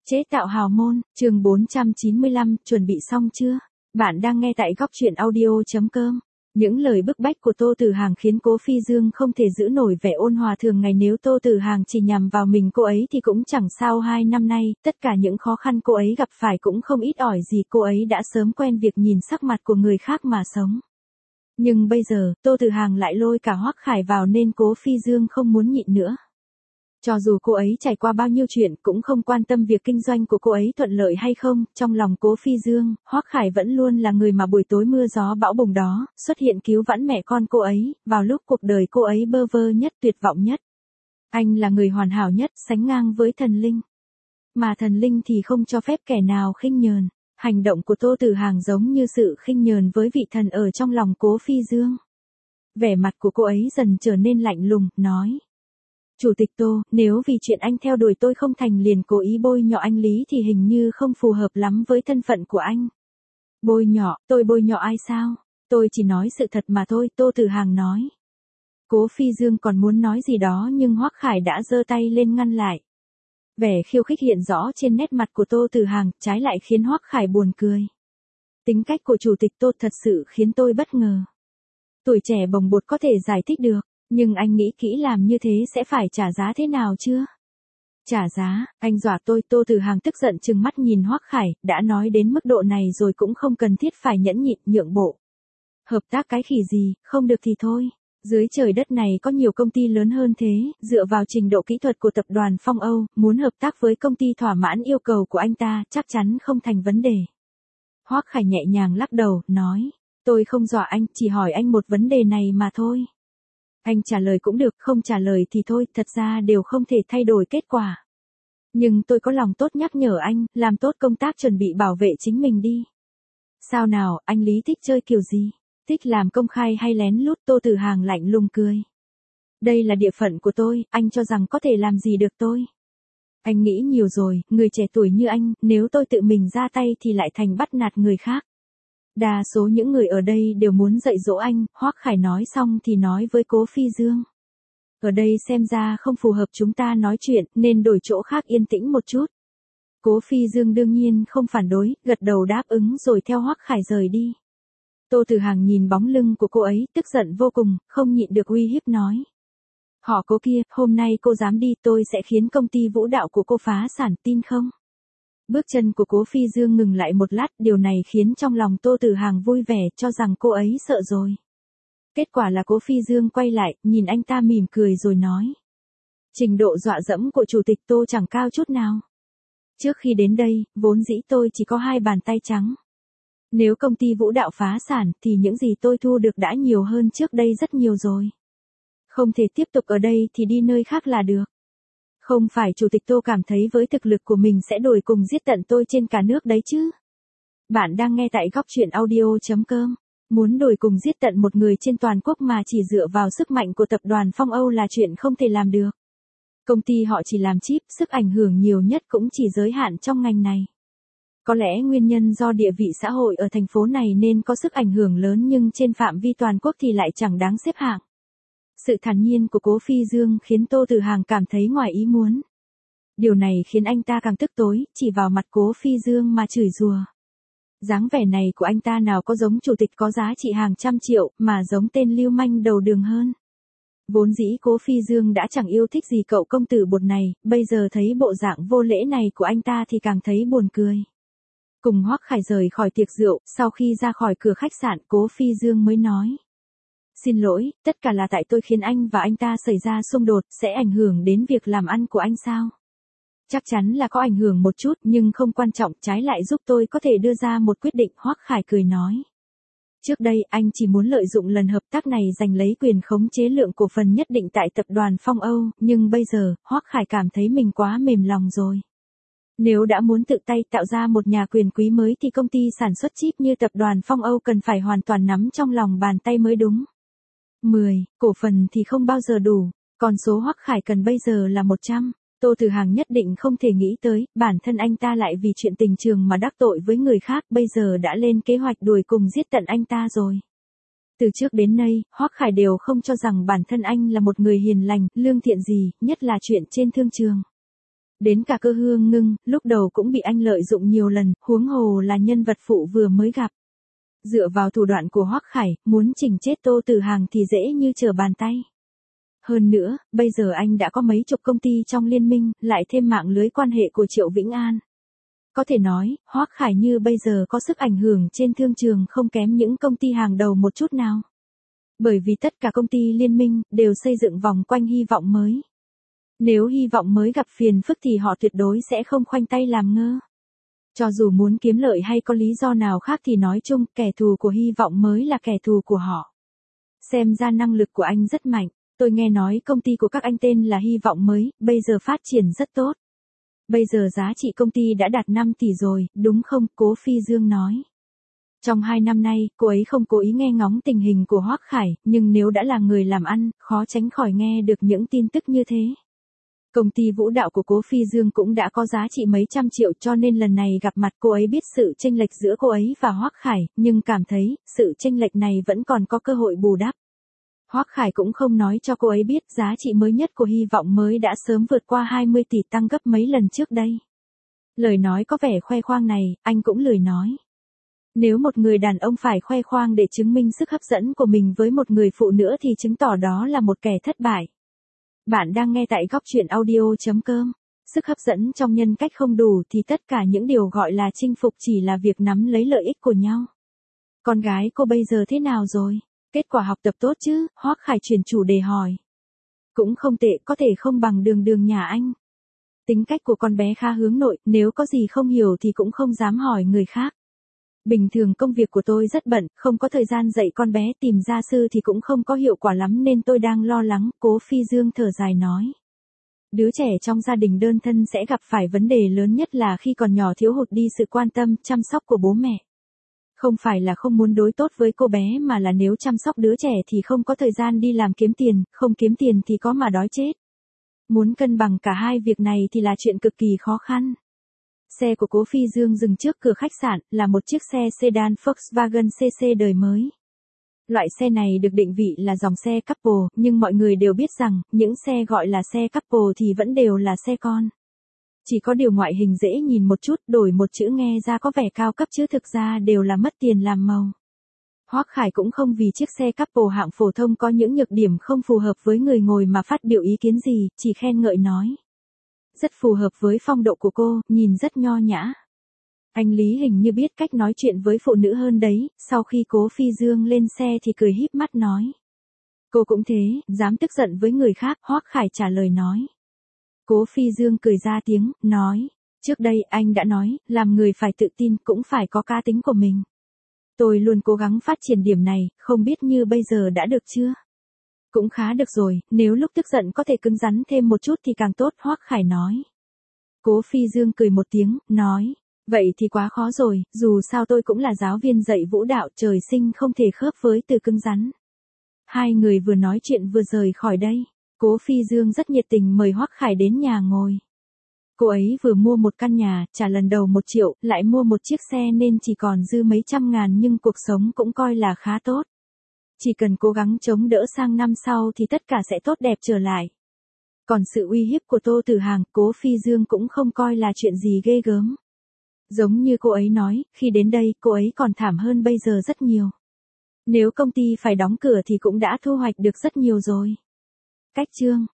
Chế tạo hào môn, chương 495, chuẩn bị xong chưa? Bạn đang nghe tại góc truyện audio.com. Những lời bức bách của Tô Tử Hàng khiến Cố Phi Dương không thể giữ nổi vẻ ôn hòa thường ngày, nếu Tô Tử Hàng chỉ nhằm vào mình cô ấy thì cũng chẳng sao. 2 năm nay, tất cả những khó khăn cô ấy gặp phải cũng không ít ỏi gì, cô ấy đã sớm quen việc nhìn sắc mặt của người khác mà sống. Nhưng bây giờ, Tô Tử Hàng lại lôi cả Hoắc Khải vào nên Cố Phi Dương không muốn nhịn nữa. Cho dù cô ấy trải qua bao nhiêu chuyện cũng không quan tâm việc kinh doanh của cô ấy thuận lợi hay không, trong lòng Cố Phi Dương, Hoắc Khải vẫn luôn là người mà buổi tối mưa gió bão bùng đó, xuất hiện cứu vãn mẹ con cô ấy, vào lúc cuộc đời cô ấy bơ vơ nhất, tuyệt vọng nhất. Anh là người hoàn hảo nhất, sánh ngang với thần linh. Mà thần linh thì không cho phép kẻ nào khinh nhờn. Hành động của Tô Tử Hàng giống như sự khinh nhờn với vị thần ở trong lòng Cố Phi Dương. Vẻ mặt của cô ấy dần trở nên lạnh lùng, nói: Chủ tịch Tô, nếu vì chuyện anh theo đuổi tôi không thành liền cố ý bôi nhọ anh Lý thì hình như không phù hợp lắm với thân phận của anh. Bôi nhọ, tôi bôi nhọ ai sao? Tôi chỉ nói sự thật mà thôi, Tô Tử Hàng nói. Cố Phi Dương còn muốn nói gì đó nhưng Hoắc Khải đã giơ tay lên ngăn lại. Vẻ khiêu khích hiện rõ trên nét mặt của Tô Tử Hàng, trái lại khiến Hoắc Khải buồn cười. Tính cách của Chủ tịch Tô thật sự khiến tôi bất ngờ. Tuổi trẻ bồng bột có thể giải thích được. Nhưng anh nghĩ kỹ làm như thế sẽ phải trả giá thế nào chưa? Trả giá, anh dọa tôi. Tô Tử Hàng tức giận trừng mắt nhìn Hoắc Khải, đã nói đến mức độ này rồi cũng không cần thiết phải nhẫn nhịn nhượng bộ. Hợp tác cái khỉ gì, không được thì thôi. Dưới trời đất này có nhiều công ty lớn hơn thế, dựa vào trình độ kỹ thuật của tập đoàn Phong Âu, muốn hợp tác với công ty thỏa mãn yêu cầu của anh ta, chắc chắn không thành vấn đề. Hoắc Khải nhẹ nhàng lắc đầu, nói, tôi không dọa anh, chỉ hỏi anh một vấn đề này mà thôi. Anh trả lời cũng được, không trả lời thì thôi, thật ra đều không thể thay đổi kết quả. Nhưng tôi có lòng tốt nhắc nhở anh, làm tốt công tác chuẩn bị bảo vệ chính mình đi. Sao nào, anh Lý thích chơi kiểu gì? Thích làm công khai hay lén lút? Tô Tử Hàng lạnh lùng cười. Đây là địa phận của tôi, anh cho rằng có thể làm gì được tôi? Anh nghĩ nhiều rồi, người trẻ tuổi như anh, nếu tôi tự mình ra tay thì lại thành bắt nạt người khác. Đa số những người ở đây đều muốn dạy dỗ anh. Hoắc Khải nói xong thì nói với Cố Phi Dương. Ở đây xem ra không phù hợp chúng ta nói chuyện, nên đổi chỗ khác yên tĩnh một chút. Cố Phi Dương đương nhiên không phản đối, gật đầu đáp ứng rồi theo Hoắc Khải rời đi. Tô Tử Hàng nhìn bóng lưng của cô ấy, tức giận vô cùng, không nhịn được uy hiếp nói. Họ Cố kia, hôm nay cô dám đi tôi sẽ khiến công ty vũ đạo của cô phá sản, tin không? Bước chân của Cố Phi Dương ngừng lại một lát, điều này khiến trong lòng Tô Tử Hàng vui vẻ, cho rằng cô ấy sợ rồi. Kết quả là Cố Phi Dương quay lại, nhìn anh ta mỉm cười rồi nói. Trình độ dọa dẫm của Chủ tịch Tô chẳng cao chút nào. Trước khi đến đây, vốn dĩ tôi chỉ có 2 bàn tay trắng. Nếu công ty vũ đạo phá sản thì những gì tôi thu được đã nhiều hơn trước đây rất nhiều rồi. Không thể tiếp tục ở đây thì đi nơi khác là được. Không phải Chủ tịch Tô cảm thấy với thực lực của mình sẽ đuổi cùng giết tận tôi trên cả nước đấy chứ. Bạn đang nghe tại góc truyện audio.com. Muốn đuổi cùng giết tận một người trên toàn quốc mà chỉ dựa vào sức mạnh của tập đoàn Phong Âu là chuyện không thể làm được. Công ty họ chỉ làm chip, sức ảnh hưởng nhiều nhất cũng chỉ giới hạn trong ngành này. Có lẽ nguyên nhân do địa vị xã hội ở thành phố này nên có sức ảnh hưởng lớn, nhưng trên phạm vi toàn quốc thì lại chẳng đáng xếp hạng. Sự thản nhiên của Cố Phi Dương khiến Tô Tử Hàng cảm thấy ngoài ý muốn. Điều này khiến anh ta càng tức tối, chỉ vào mặt Cố Phi Dương mà chửi rủa. Dáng vẻ này của anh ta nào có giống chủ tịch có giá trị hàng trăm triệu, mà giống tên lưu manh đầu đường hơn. Vốn dĩ Cố Phi Dương đã chẳng yêu thích gì cậu công tử bột này, bây giờ thấy bộ dạng vô lễ này của anh ta thì càng thấy buồn cười. Cùng Hoắc Khải rời khỏi tiệc rượu, sau khi ra khỏi cửa khách sạn, Cố Phi Dương mới nói. Xin lỗi, tất cả là tại tôi khiến anh và anh ta xảy ra xung đột, sẽ ảnh hưởng đến việc làm ăn của anh sao? Chắc chắn là có ảnh hưởng một chút, nhưng không quan trọng, trái lại giúp tôi có thể đưa ra một quyết định. Hoắc Khải cười nói. Trước đây anh chỉ muốn lợi dụng lần hợp tác này giành lấy quyền khống chế lượng cổ phần nhất định tại tập đoàn Phong Âu, nhưng bây giờ, Hoắc Khải cảm thấy mình quá mềm lòng rồi. Nếu đã muốn tự tay tạo ra một nhà quyền quý mới thì công ty sản xuất chip như tập đoàn Phong Âu cần phải hoàn toàn nắm trong lòng bàn tay mới đúng. 10 cổ phần thì không bao giờ đủ, còn số Hoắc Khải cần bây giờ là 100. Tô Tử Hàng nhất định không thể nghĩ tới, bản thân anh ta lại vì chuyện tình trường mà đắc tội với người khác, bây giờ đã lên kế hoạch đuổi cùng giết tận anh ta rồi. Từ trước đến nay, Hoắc Khải đều không cho rằng bản thân anh là một người hiền lành, lương thiện gì, nhất là chuyện trên thương trường. Đến cả Cơ Hương Ngưng, lúc đầu cũng bị anh lợi dụng nhiều lần, huống hồ là nhân vật phụ vừa mới gặp. Dựa vào thủ đoạn của Hoắc Khải, muốn chỉnh chết Tô Tử Hàng thì dễ như trở bàn tay. Hơn nữa, bây giờ anh đã có mấy chục công ty trong liên minh, lại thêm mạng lưới quan hệ của Triệu Vĩnh An. Có thể nói, Hoắc Khải như bây giờ có sức ảnh hưởng trên thương trường không kém những công ty hàng đầu một chút nào. Bởi vì tất cả công ty liên minh đều xây dựng vòng quanh hy vọng mới. Nếu hy vọng mới gặp phiền phức thì họ tuyệt đối sẽ không khoanh tay làm ngơ. Cho dù muốn kiếm lợi hay có lý do nào khác thì nói chung kẻ thù của hy vọng mới là kẻ thù của họ. Xem ra năng lực của anh rất mạnh. Tôi nghe nói công ty của các anh tên là Hy vọng mới, bây giờ phát triển rất tốt. Bây giờ giá trị công ty đã đạt 5 tỷ rồi, đúng không? Cố Phi Dương nói. Trong 2 năm nay, cô ấy không cố ý nghe ngóng tình hình của Hoắc Khải, nhưng nếu đã là người làm ăn, khó tránh khỏi nghe được những tin tức như thế. Công ty vũ đạo của Cố Phi Dương cũng đã có giá trị mấy trăm triệu cho nên lần này gặp mặt cô ấy biết sự chênh lệch giữa cô ấy và Hoắc Khải, nhưng cảm thấy, sự chênh lệch này vẫn còn có cơ hội bù đắp. Hoắc Khải cũng không nói cho cô ấy biết giá trị mới nhất của hy vọng mới đã sớm vượt qua 20 tỷ tăng gấp mấy lần trước đây. Lời nói có vẻ khoe khoang này, anh cũng lười nói. Nếu một người đàn ông phải khoe khoang để chứng minh sức hấp dẫn của mình với một người phụ nữ thì chứng tỏ đó là một kẻ thất bại. Bạn đang nghe tại góc truyện audio.com. Sức hấp dẫn trong nhân cách không đủ thì tất cả những điều gọi là chinh phục chỉ là việc nắm lấy lợi ích của nhau. Con gái cô bây giờ thế nào rồi? Kết quả học tập tốt chứ? Hoắc Khải chuyển chủ đề hỏi. Cũng không tệ, có thể không bằng Đường Đường nhà anh. Tính cách của con bé khá hướng nội, nếu có gì không hiểu thì cũng không dám hỏi người khác. Bình thường công việc của tôi rất bận, không có thời gian dạy con bé, tìm gia sư thì cũng không có hiệu quả lắm nên tôi đang lo lắng, Cố Phi Dương thở dài nói. Đứa trẻ trong gia đình đơn thân sẽ gặp phải vấn đề lớn nhất là khi còn nhỏ thiếu hụt đi sự quan tâm, chăm sóc của bố mẹ. Không phải là không muốn đối tốt với cô bé mà là nếu chăm sóc đứa trẻ thì không có thời gian đi làm kiếm tiền, không kiếm tiền thì có mà đói chết. Muốn cân bằng cả hai việc này thì là chuyện cực kỳ khó khăn. Xe của Cố Phi Dương dừng trước cửa khách sạn, là một chiếc xe sedan Volkswagen CC đời mới. Loại xe này được định vị là dòng xe couple, nhưng mọi người đều biết rằng, những xe gọi là xe couple thì vẫn đều là xe con. Chỉ có điều ngoại hình dễ nhìn một chút, đổi một chữ nghe ra có vẻ cao cấp chứ thực ra đều là mất tiền làm màu. Hoắc Khải cũng không vì chiếc xe couple hạng phổ thông có những nhược điểm không phù hợp với người ngồi mà phát biểu ý kiến gì, chỉ khen ngợi nói. Rất phù hợp với phong độ của cô, nhìn rất nho nhã. Anh Lý hình như biết cách nói chuyện với phụ nữ hơn đấy, sau khi Cố Phi Dương lên xe thì cười híp mắt nói. Cô cũng thế, dám tức giận với người khác, Hoắc Khải trả lời nói. Cố Phi Dương cười ra tiếng, nói. Trước đây anh đã nói, làm người phải tự tin cũng phải có cá tính của mình. Tôi luôn cố gắng phát triển điểm này, không biết như bây giờ đã được chưa? Cũng khá được rồi, nếu lúc tức giận có thể cứng rắn thêm một chút thì càng tốt, Hoắc Khải nói. Cố Phi Dương cười một tiếng, nói. Vậy thì quá khó rồi, dù sao tôi cũng là giáo viên dạy vũ đạo, trời sinh không thể khớp với từ cứng rắn. Hai người vừa nói chuyện vừa rời khỏi đây. Cố Phi Dương rất nhiệt tình mời Hoắc Khải đến nhà ngồi. Cô ấy vừa mua một căn nhà, trả lần đầu 1 triệu, lại mua một chiếc xe nên chỉ còn dư mấy trăm ngàn nhưng cuộc sống cũng coi là khá tốt. Chỉ cần cố gắng chống đỡ sang năm sau thì tất cả sẽ tốt đẹp trở lại. Còn sự uy hiếp của Tô Tử Hàng, Cố Phi Dương cũng không coi là chuyện gì ghê gớm. Giống như cô ấy nói, khi đến đây cô ấy còn thảm hơn bây giờ rất nhiều. Nếu công ty phải đóng cửa thì cũng đã thu hoạch được rất nhiều rồi. Cách chương